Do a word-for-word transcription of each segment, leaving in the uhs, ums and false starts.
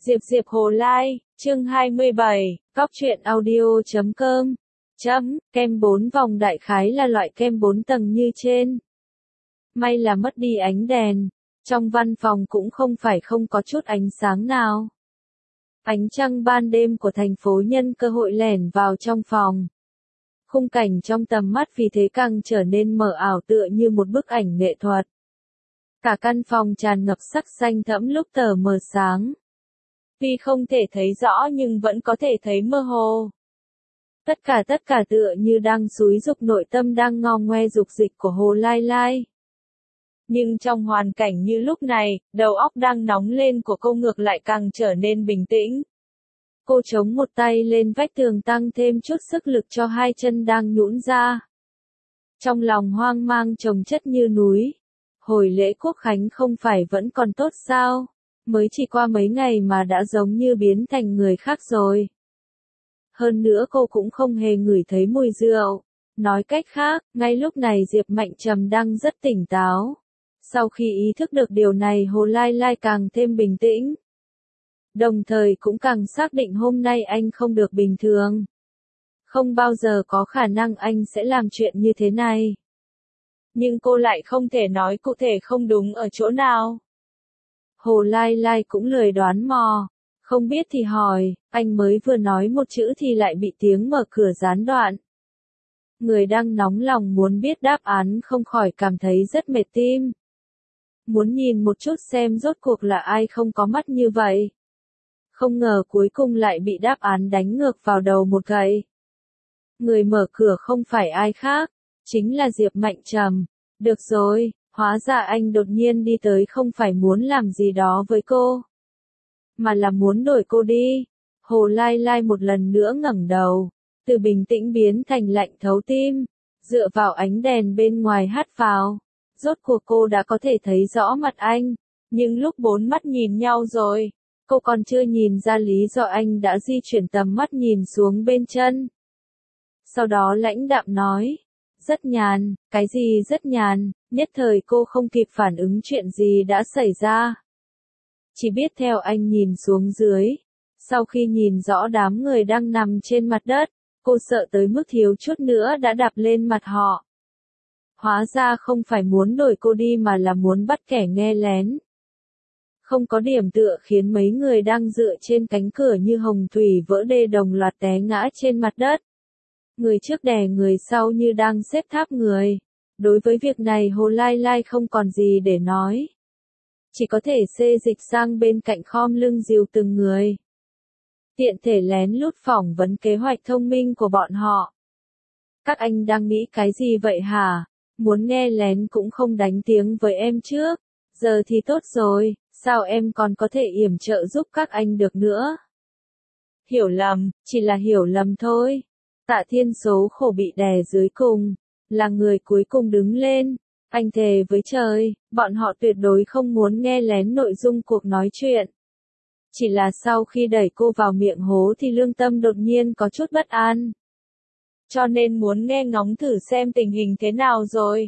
Diệp Diệp Hồ Lai, chương hai mươi bảy, Cóc truyện audio chấm com. Chấm, kem bốn vòng đại khái là loại kem bốn tầng như trên. May là mất đi ánh đèn, trong văn phòng cũng không phải không có chút ánh sáng nào. Ánh trăng ban đêm của thành phố nhân cơ hội lẻn vào trong phòng. Khung cảnh trong tầm mắt vì thế càng trở nên mờ ảo tựa như một bức ảnh nghệ thuật. Cả căn phòng tràn ngập sắc xanh thẫm lúc tờ mờ sáng. Tuy không thể thấy rõ nhưng vẫn có thể thấy mơ hồ. Tất cả tất cả tựa như đang xúi giục nội tâm đang ngao ngoe dục dịch của Hồ Lai Lai. Nhưng trong hoàn cảnh như lúc này, đầu óc đang nóng lên của cô ngược lại càng trở nên bình tĩnh. Cô chống một tay lên vách tường tăng thêm chút sức lực cho hai chân đang nhũn ra. Trong lòng hoang mang chồng chất như núi. Hồi lễ Quốc Khánh không phải vẫn còn tốt sao? Mới chỉ qua mấy ngày mà đã giống như biến thành người khác rồi. Hơn nữa cô cũng không hề ngửi thấy mùi rượu. Nói cách khác, ngay lúc này Diệp Mạnh Trầm đang rất tỉnh táo. Sau khi ý thức được điều này Hồ Lai Lai càng thêm bình tĩnh. Đồng thời cũng càng xác định hôm nay anh không được bình thường. Không bao giờ có khả năng anh sẽ làm chuyện như thế này. Nhưng cô lại không thể nói cụ thể không đúng ở chỗ nào. Hồ Lai Lai cũng lười đoán mò. Không biết thì hỏi, anh mới vừa nói một chữ thì lại bị tiếng mở cửa gián đoạn. Người đang nóng lòng muốn biết đáp án không khỏi cảm thấy rất mệt tim. Muốn nhìn một chút xem rốt cuộc là ai không có mắt như vậy. Không ngờ cuối cùng lại bị đáp án đánh ngược vào đầu một gậy. Người mở cửa không phải ai khác, chính là Diệp Mạnh Trầm. Được rồi, hóa ra anh đột nhiên đi tới không phải muốn làm gì đó với cô, mà là muốn đuổi cô đi. Hồ Lai Lai một lần nữa ngẩng đầu, từ bình tĩnh biến thành lạnh thấu tim, dựa vào ánh đèn bên ngoài hắt vào. Rốt cuộc cô đã có thể thấy rõ mặt anh, nhưng lúc bốn mắt nhìn nhau rồi, cô còn chưa nhìn ra lý do anh đã di chuyển tầm mắt nhìn xuống bên chân. Sau đó lãnh đạm nói, rất nhàn, cái gì rất nhàn, nhất thời cô không kịp phản ứng chuyện gì đã xảy ra. Chỉ biết theo anh nhìn xuống dưới, sau khi nhìn rõ đám người đang nằm trên mặt đất, cô sợ tới mức thiếu chút nữa đã đạp lên mặt họ. Hóa ra không phải muốn đuổi cô đi mà là muốn bắt kẻ nghe lén. Không có điểm tựa khiến mấy người đang dựa trên cánh cửa như hồng thủy vỡ đê đồng loạt té ngã trên mặt đất. Người trước đè người sau như đang xếp tháp người. Đối với việc này Hồ Lai Lai không còn gì để nói. Chỉ có thể xê dịch sang bên cạnh khom lưng dìu từng người. Tiện thể lén lút phỏng vấn kế hoạch thông minh của bọn họ. Các anh đang nghĩ cái gì vậy hả? Muốn nghe lén cũng không đánh tiếng với em trước. Giờ thì tốt rồi, sao em còn có thể yểm trợ giúp các anh được nữa? Hiểu lầm, chỉ là hiểu lầm thôi. Tạ Thiên số khổ bị đè dưới cùng, là người cuối cùng đứng lên. Anh thề với trời, bọn họ tuyệt đối không muốn nghe lén nội dung cuộc nói chuyện. Chỉ là sau khi đẩy cô vào miệng hố thì lương tâm đột nhiên có chút bất an. Cho nên muốn nghe ngóng thử xem tình hình thế nào rồi.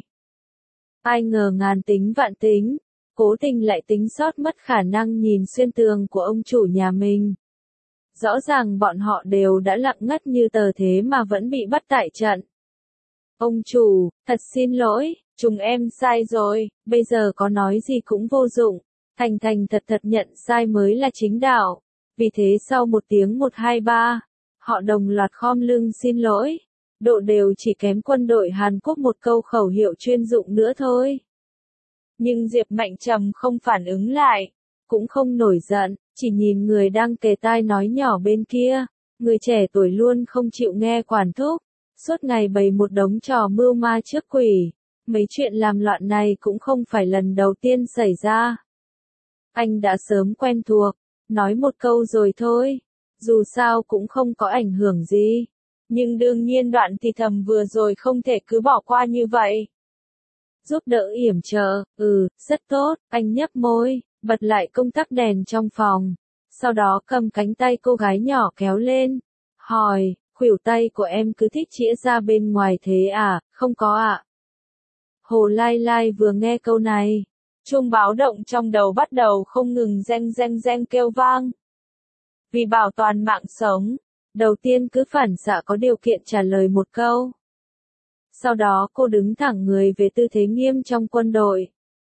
Ai ngờ ngàn tính vạn tính, cố tình lại tính sót mất khả năng nhìn xuyên tường của ông chủ nhà mình. Rõ ràng bọn họ đều đã lặng ngắt như tờ thế mà vẫn bị bắt tại trận. Ông chủ, thật xin lỗi, chúng em sai rồi, bây giờ có nói gì cũng vô dụng. Thành thành thật thật nhận sai mới là chính đạo. Vì thế sau một tiếng một hai ba, họ đồng loạt khom lưng xin lỗi. Độ đều chỉ kém quân đội Hàn Quốc một câu khẩu hiệu chuyên dụng nữa thôi. Nhưng Diệp Mạnh Trầm không phản ứng lại, cũng không nổi giận, chỉ nhìn người đang kề tai nói nhỏ bên kia. Người trẻ tuổi luôn không chịu nghe quản thúc, suốt ngày bày một đống trò mưu ma trước quỷ. Mấy chuyện làm loạn này cũng không phải lần đầu tiên xảy ra. Anh đã sớm quen thuộc, nói một câu rồi thôi, dù sao cũng không có ảnh hưởng gì. Nhưng đương nhiên đoạn thì thầm vừa rồi không thể cứ bỏ qua như vậy. Giúp đỡ yểm trợ, ừ, rất tốt, anh nhấp môi, bật lại công tắc đèn trong phòng. Sau đó cầm cánh tay cô gái nhỏ kéo lên, hỏi, khuỷu tay của em cứ thích chĩa ra bên ngoài thế à, không có ạ. À? Hồ Lai Lai vừa nghe câu này, chuông báo động trong đầu bắt đầu không ngừng reng reng reng kêu vang. Vì bảo toàn mạng sống, đầu tiên cứ phản xạ có điều kiện trả lời một câu. Sau đó cô đứng thẳng người về tư thế nghiêm trong quân đội.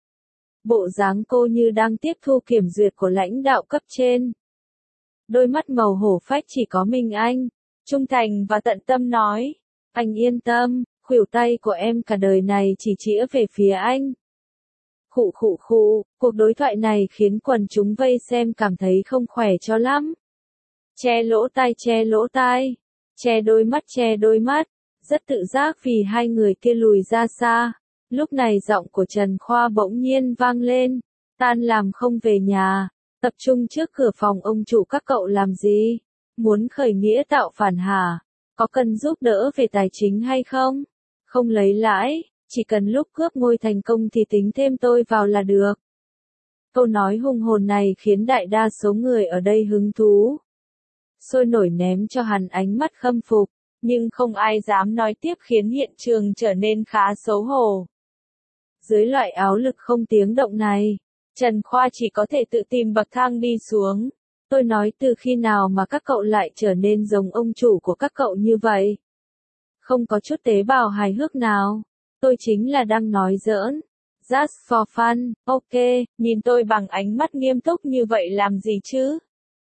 Bộ dáng cô như đang tiếp thu kiểm duyệt của lãnh đạo cấp trên. Đôi mắt màu hổ phách chỉ có mình anh, trung thành và tận tâm nói. Anh yên tâm, khuỷu tay của em cả đời này chỉ chĩa về phía anh. Khụ khụ khụ, cuộc đối thoại này khiến quần chúng vây xem cảm thấy không khỏe cho lắm. Che lỗ tai che lỗ tai, che đôi mắt che đôi mắt, rất tự giác vì hai người kia lùi ra xa. Lúc này giọng của Trần Khoa bỗng nhiên vang lên, tan làm không về nhà, tập trung trước cửa phòng ông chủ các cậu làm gì? Muốn khởi nghĩa tạo phản hả? Có cần giúp đỡ về tài chính hay không? Không lấy lãi, chỉ cần lúc cướp ngôi thành công thì tính thêm tôi vào là được. Câu nói hùng hồn này khiến đại đa số người ở đây hứng thú. Sôi nổi ném cho hắn ánh mắt khâm phục, nhưng không ai dám nói tiếp khiến hiện trường trở nên khá xấu hổ. Dưới loại áo lực không tiếng động này, Trần Khoa chỉ có thể tự tìm bậc thang đi xuống. Tôi nói từ khi nào mà các cậu lại trở nên giống ông chủ của các cậu như vậy? Không có chút tế bào hài hước nào. Tôi chính là đang nói giỡn. Just for fun, ok, nhìn tôi bằng ánh mắt nghiêm túc như vậy làm gì chứ?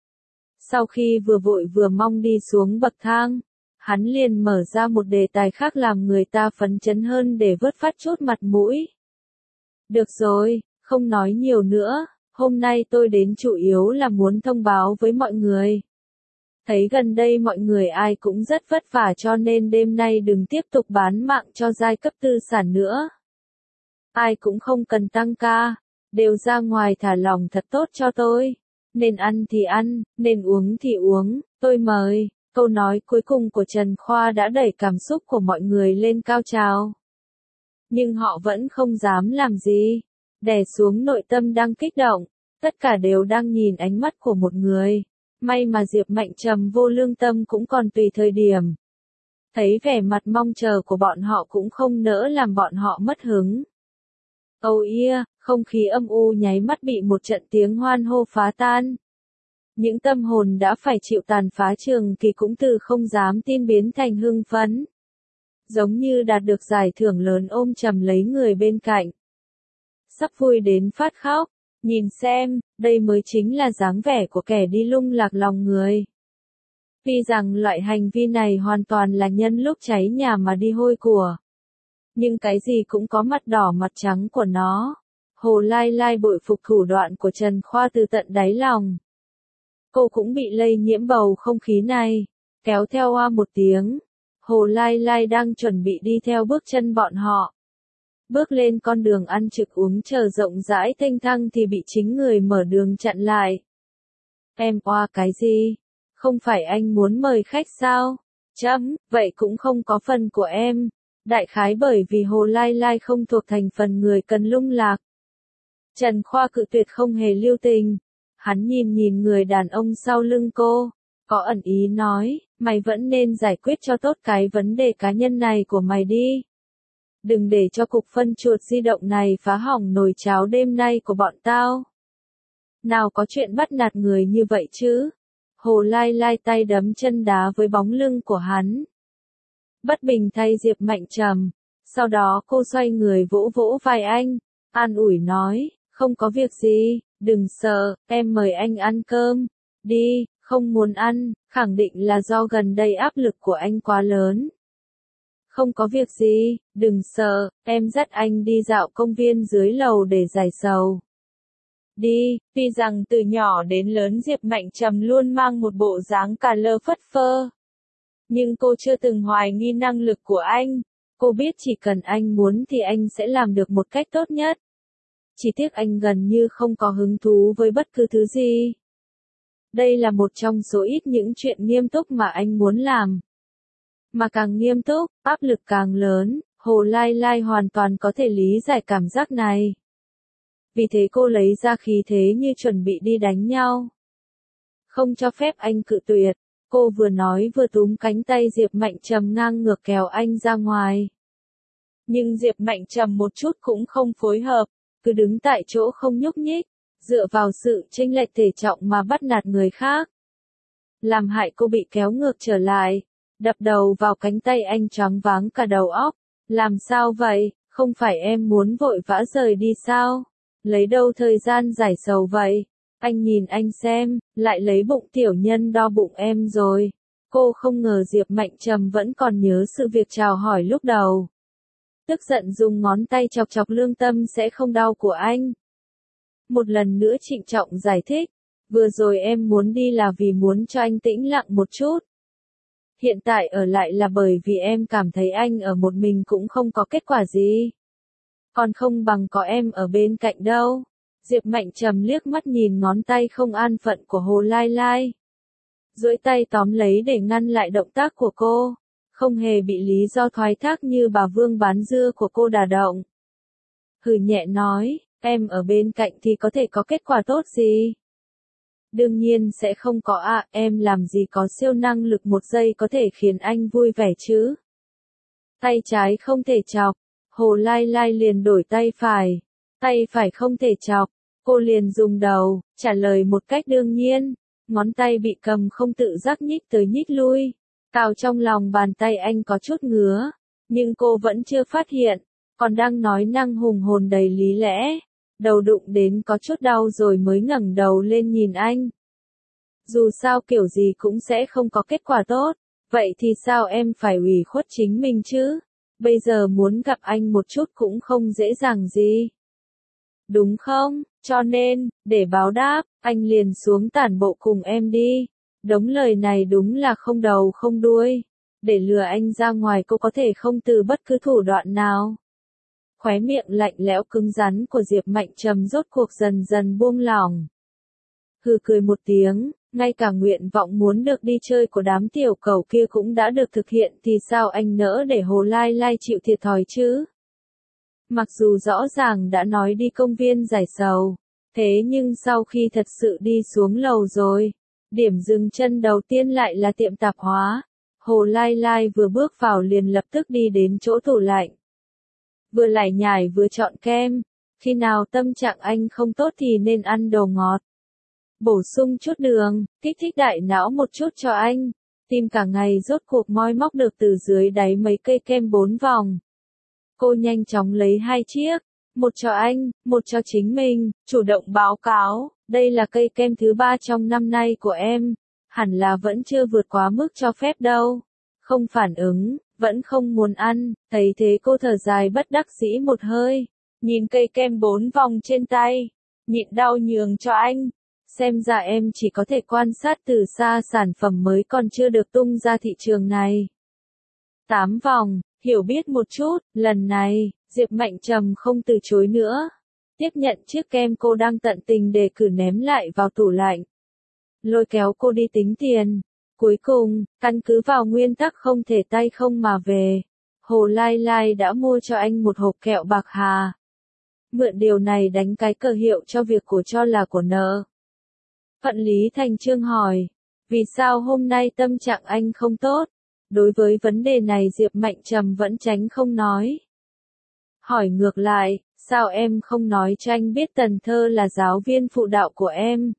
Sau khi vừa vội vừa mong đi xuống bậc thang, hắn liền mở ra một đề tài khác làm người ta phấn chấn hơn để vớt phát chút mặt mũi. Được rồi, không nói nhiều nữa, hôm nay tôi đến chủ yếu là muốn thông báo với mọi người. Thấy gần đây mọi người ai cũng rất vất vả cho nên đêm nay đừng tiếp tục bán mạng cho giai cấp tư sản nữa. Ai cũng không cần tăng ca, đều ra ngoài thả lỏng thật tốt cho tôi. Nên ăn thì ăn, nên uống thì uống, tôi mời. Câu nói cuối cùng của Trần Khoa đã đẩy cảm xúc của mọi người lên cao trào. Nhưng họ vẫn không dám làm gì. Đè xuống nội tâm đang kích động. Tất cả đều đang nhìn ánh mắt của một người. May mà Diệp Mạnh Trầm vô lương tâm cũng còn tùy thời điểm. Thấy vẻ mặt mong chờ của bọn họ cũng không nỡ làm bọn họ mất hứng. Oh yeah, không khí âm u nháy mắt bị một trận tiếng hoan hô phá tan. Những tâm hồn đã phải chịu tàn phá trường kỳ cũng từ không dám tin biến thành hưng phấn. Giống như đạt được giải thưởng lớn ôm chầm lấy người bên cạnh. Sắp vui đến phát khóc, nhìn xem, đây mới chính là dáng vẻ của kẻ đi lung lạc lòng người. Tuy rằng loại hành vi này hoàn toàn là nhân lúc cháy nhà mà đi hôi của. Nhưng cái gì cũng có mặt đỏ mặt trắng của nó. Hồ Lai Lai bội phục thủ đoạn của Trần Khoa từ tận đáy lòng. Cô cũng bị lây nhiễm bầu không khí này. Kéo theo oa một tiếng. Hồ Lai Lai đang chuẩn bị đi theo bước chân bọn họ. Bước lên con đường ăn trực uống chờ rộng rãi thanh thang thì bị chính người mở đường chặn lại. Em oa cái gì? Không phải anh muốn mời khách sao? Chấm, vậy cũng không có phần của em. Đại khái bởi vì Hồ Lai Lai không thuộc thành phần người cần lung lạc. Trần Khoa cự tuyệt không hề lưu tình. Hắn nhìn nhìn người đàn ông sau lưng cô, có ẩn ý nói, mày vẫn nên giải quyết cho tốt cái vấn đề cá nhân này của mày đi. Đừng để cho cục phân chuột di động này phá hỏng nồi cháo đêm nay của bọn tao. Nào có chuyện bắt nạt người như vậy chứ? Hồ Lai Lai tay đấm chân đá với bóng lưng của hắn. Bất bình thay Diệp Mạnh Trầm. Sau đó cô xoay người vỗ vỗ vai anh, an ủi nói, không có việc gì, đừng sợ, em mời anh ăn cơm. Đi, không muốn ăn, khẳng định là do gần đây áp lực của anh quá lớn. Không có việc gì, đừng sợ, em dắt anh đi dạo công viên dưới lầu để giải sầu. Đi, tuy rằng từ nhỏ đến lớn Diệp Mạnh Trầm luôn mang một bộ dáng cà lơ phất phơ. Nhưng cô chưa từng hoài nghi năng lực của anh. Cô biết chỉ cần anh muốn thì anh sẽ làm được một cách tốt nhất. Chỉ tiếc anh gần như không có hứng thú với bất cứ thứ gì. Đây là một trong số ít những chuyện nghiêm túc mà anh muốn làm. Mà càng nghiêm túc, áp lực càng lớn, Hồ Lai Lai hoàn toàn có thể lý giải cảm giác này. Vì thế cô lấy ra khí thế như chuẩn bị đi đánh nhau. Không cho phép anh cự tuyệt. Cô vừa nói vừa túm cánh tay Diệp Mạnh Trầm ngang ngược kéo anh ra ngoài. Nhưng Diệp Mạnh Trầm một chút cũng không phối hợp, cứ đứng tại chỗ không nhúc nhích, dựa vào sự chênh lệch thể trọng mà bắt nạt người khác. làm hại cô bị kéo ngược trở lại, đập đầu vào cánh tay anh choáng váng cả đầu óc. Làm sao vậy, không phải em muốn vội vã rời đi sao? Lấy đâu thời gian giải sầu vậy? Anh nhìn anh xem, lại lấy bụng tiểu nhân đo bụng em rồi. Cô không ngờ Diệp Mạnh Trầm vẫn còn nhớ sự việc chào hỏi lúc đầu. Tức giận dùng ngón tay chọc chọc lương tâm sẽ không đau của anh. Một lần nữa trịnh trọng giải thích, vừa rồi em muốn đi là vì muốn cho anh tĩnh lặng một chút. Hiện tại ở lại là bởi vì em cảm thấy anh ở một mình cũng không có kết quả gì. Còn không bằng có em ở bên cạnh đâu. Diệp Mạnh Trầm liếc mắt nhìn ngón tay không an phận của Hồ Lai Lai. Duỗi tay tóm lấy để ngăn lại động tác của cô. Không hề bị lý do thoái thác như bà Vương bán dưa của cô đả động. Hừ nhẹ nói, em ở bên cạnh thì có thể có kết quả tốt gì? Đương nhiên sẽ không có ạ, à, em làm gì có siêu năng lực một giây có thể khiến anh vui vẻ chứ? Tay trái không thể chọc, Hồ Lai Lai liền đổi tay phải. Tay phải không thể chọc, cô liền dùng đầu, trả lời một cách đương nhiên. Ngón tay bị cầm không tự giác nhích tới nhích lui. Cào trong lòng bàn tay anh có chút ngứa, nhưng cô vẫn chưa phát hiện, còn đang nói năng hùng hồn đầy lý lẽ. Đầu đụng đến có chút đau rồi mới ngẩng đầu lên nhìn anh. Dù sao kiểu gì cũng sẽ không có kết quả tốt, vậy thì sao em phải ủy khuất chính mình chứ? Bây giờ muốn gặp anh một chút cũng không dễ dàng gì. Đúng không? Cho nên, để báo đáp, anh liền xuống tản bộ cùng em đi. Đống lời này đúng là không đầu không đuôi. Để lừa anh ra ngoài cô có thể không từ bất cứ thủ đoạn nào. Khóe miệng lạnh lẽo cứng rắn của Diệp Mạnh Trầm rốt cuộc dần dần buông lỏng. Hừ cười một tiếng, ngay cả nguyện vọng muốn được đi chơi của đám tiểu cầu kia cũng đã được thực hiện thì sao anh nỡ để Hồ Lai Lai chịu thiệt thòi chứ? Mặc dù rõ ràng đã nói đi công viên giải sầu, thế nhưng sau khi thật sự đi xuống lầu rồi, điểm dừng chân đầu tiên lại là tiệm tạp hóa. Hồ Lai Lai vừa bước vào liền lập tức đi đến chỗ tủ lạnh. Vừa lải nhải vừa chọn kem, khi nào tâm trạng anh không tốt thì nên ăn đồ ngọt. Bổ sung chút đường, kích thích đại não một chút cho anh. Tìm cả ngày rốt cuộc moi móc được từ dưới đáy mấy cây kem bốn vòng. Cô nhanh chóng lấy hai chiếc, một cho anh, một cho chính mình, chủ động báo cáo, đây là cây kem thứ ba trong năm nay của em, hẳn là vẫn chưa vượt quá mức cho phép đâu. Không phản ứng, vẫn không muốn ăn, thấy thế cô thở dài bất đắc dĩ một hơi, nhìn cây kem bốn vòng trên tay, nhịn đau nhường cho anh. Xem ra em chỉ có thể quan sát từ xa sản phẩm mới còn chưa được tung ra thị trường này. Tám vòng, hiểu biết một chút, lần này, Diệp Mạnh Trầm không từ chối nữa. Tiếp nhận chiếc kem cô đang tận tình đề cử ném lại vào tủ lạnh. Lôi kéo cô đi tính tiền. Cuối cùng, căn cứ vào nguyên tắc không thể tay không mà về, Hồ Lai Lai đã mua cho anh một hộp kẹo bạc hà. Mượn điều này đánh cái cờ hiệu cho việc của cho là của nợ. Phận Lý Thành Chương hỏi, vì sao hôm nay tâm trạng anh không tốt? Đối với vấn đề này Diệp Mạnh Trầm vẫn tránh không nói. Hỏi ngược lại, sao em không nói cho anh biết Tần Thơ là giáo viên phụ đạo của em?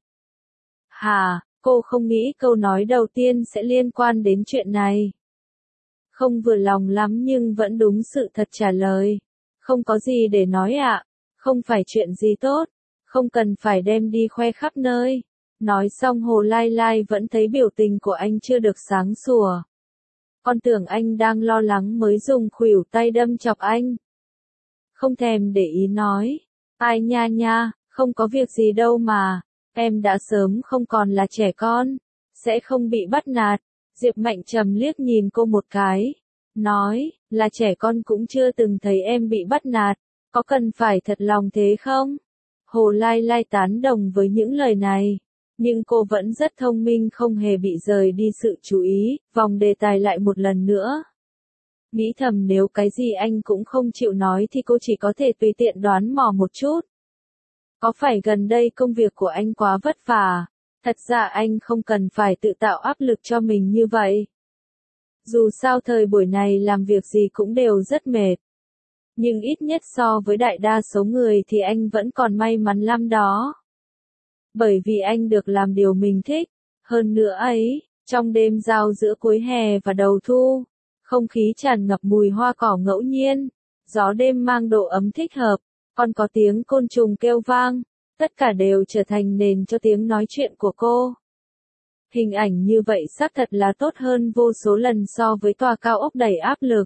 Hà, cô không nghĩ câu nói đầu tiên sẽ liên quan đến chuyện này. Không vừa lòng lắm nhưng vẫn đúng sự thật trả lời. Không có gì để nói ạ, à? Không phải chuyện gì tốt, không cần phải đem đi khoe khắp nơi. Nói xong Hồ Lai Lai vẫn thấy biểu tình của anh chưa được sáng sủa. Con tưởng anh đang lo lắng mới dùng khuỷu tay đâm chọc anh. Không thèm để ý nói, ai nha nha, không có việc gì đâu mà, em đã sớm không còn là trẻ con, sẽ không bị bắt nạt. Diệp Mạnh Trầm liếc nhìn cô một cái, nói, là trẻ con cũng chưa từng thấy em bị bắt nạt, có cần phải thật lòng thế không? Hồ Lai Lai tán đồng với những lời này. Nhưng cô vẫn rất thông minh không hề bị rời đi sự chú ý, vòng đề tài lại một lần nữa. Nghĩ thầm nếu cái gì anh cũng không chịu nói thì cô chỉ có thể tùy tiện đoán mò một chút. Có phải gần đây công việc của anh quá vất vả? Thật ra anh không cần phải tự tạo áp lực cho mình như vậy. Dù sao thời buổi này làm việc gì cũng đều rất mệt. Nhưng ít nhất so với đại đa số người thì anh vẫn còn may mắn lắm đó. Bởi vì anh được làm điều mình thích, hơn nữa ấy, Trong đêm giao giữa cuối hè và đầu thu, không khí tràn ngập mùi hoa cỏ ngẫu nhiên, gió đêm mang độ ấm thích hợp, còn có tiếng côn trùng kêu vang, tất cả đều trở thành nền cho tiếng nói chuyện của cô. Hình ảnh như vậy xác thật là tốt hơn vô số lần so với tòa cao ốc đầy áp lực.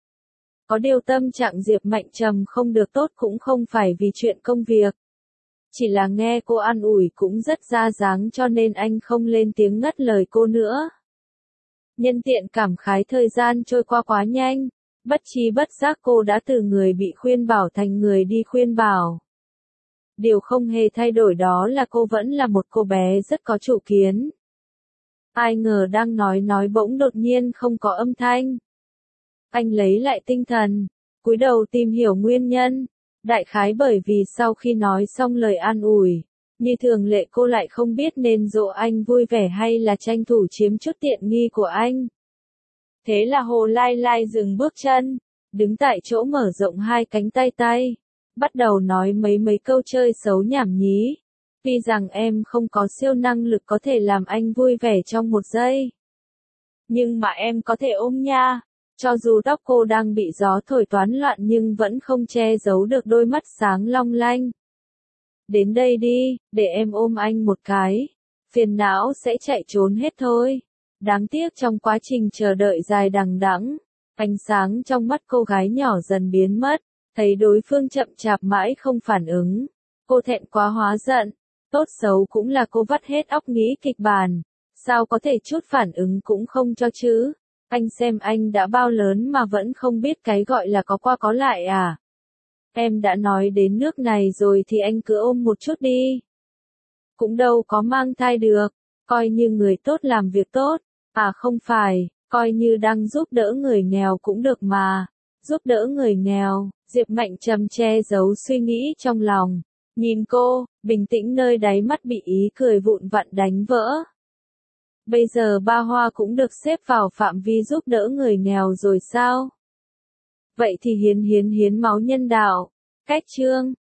Có điều tâm trạng Diệp Mạnh Trầm không được tốt cũng không phải vì chuyện công việc. Chỉ là nghe cô an ủi cũng rất ra dáng cho nên anh không lên tiếng ngắt lời cô nữa. Nhân tiện cảm khái thời gian trôi qua quá nhanh, bất tri bất giác cô đã từ người bị khuyên bảo thành người đi khuyên bảo. Điều không hề thay đổi đó là cô vẫn là một cô bé rất có chủ kiến. Ai ngờ đang nói nói bỗng đột nhiên không có âm thanh. Anh lấy lại tinh thần, cúi đầu tìm hiểu nguyên nhân. Đại khái bởi vì sau khi nói xong lời an ủi, như thường lệ cô lại không biết nên dỗ anh vui vẻ hay là tranh thủ chiếm chút tiện nghi của anh. Thế là Hồ Lai Lai dừng bước chân, đứng tại chỗ mở rộng hai cánh tay tay, bắt đầu nói mấy mấy câu chơi xấu nhảm nhí. Vì rằng em không có siêu năng lực có thể làm anh vui vẻ trong một giây. Nhưng mà em có thể ôm nha. Cho dù tóc cô đang bị gió thổi toán loạn nhưng vẫn không che giấu được đôi mắt sáng long lanh. Đến đây đi, để em ôm anh một cái. Phiền não sẽ chạy trốn hết thôi. Đáng tiếc trong quá trình chờ đợi dài đằng đẵng, ánh sáng trong mắt cô gái nhỏ dần biến mất. Thấy đối phương chậm chạp mãi không phản ứng. Cô thẹn quá hóa giận. Tốt xấu cũng là cô vắt hết óc nghĩ kịch bản. Sao có thể chút phản ứng cũng không cho chứ? Anh xem anh đã bao lớn mà vẫn không biết cái gọi là có qua có lại à? Em đã nói đến nước này rồi thì anh cứ ôm một chút đi. Cũng đâu có mang thai được, coi như người tốt làm việc tốt. À không phải, coi như đang giúp đỡ người nghèo cũng được mà. Giúp đỡ người nghèo, Diệp Mạnh Trầm che giấu suy nghĩ trong lòng. Nhìn cô, bình tĩnh nơi đáy mắt bị ý cười vụn vặn đánh vỡ. Bây giờ Ba Hoa cũng được xếp vào phạm vi giúp đỡ người nghèo rồi sao? Vậy thì hiến hiến hiến máu nhân đạo. Cách chương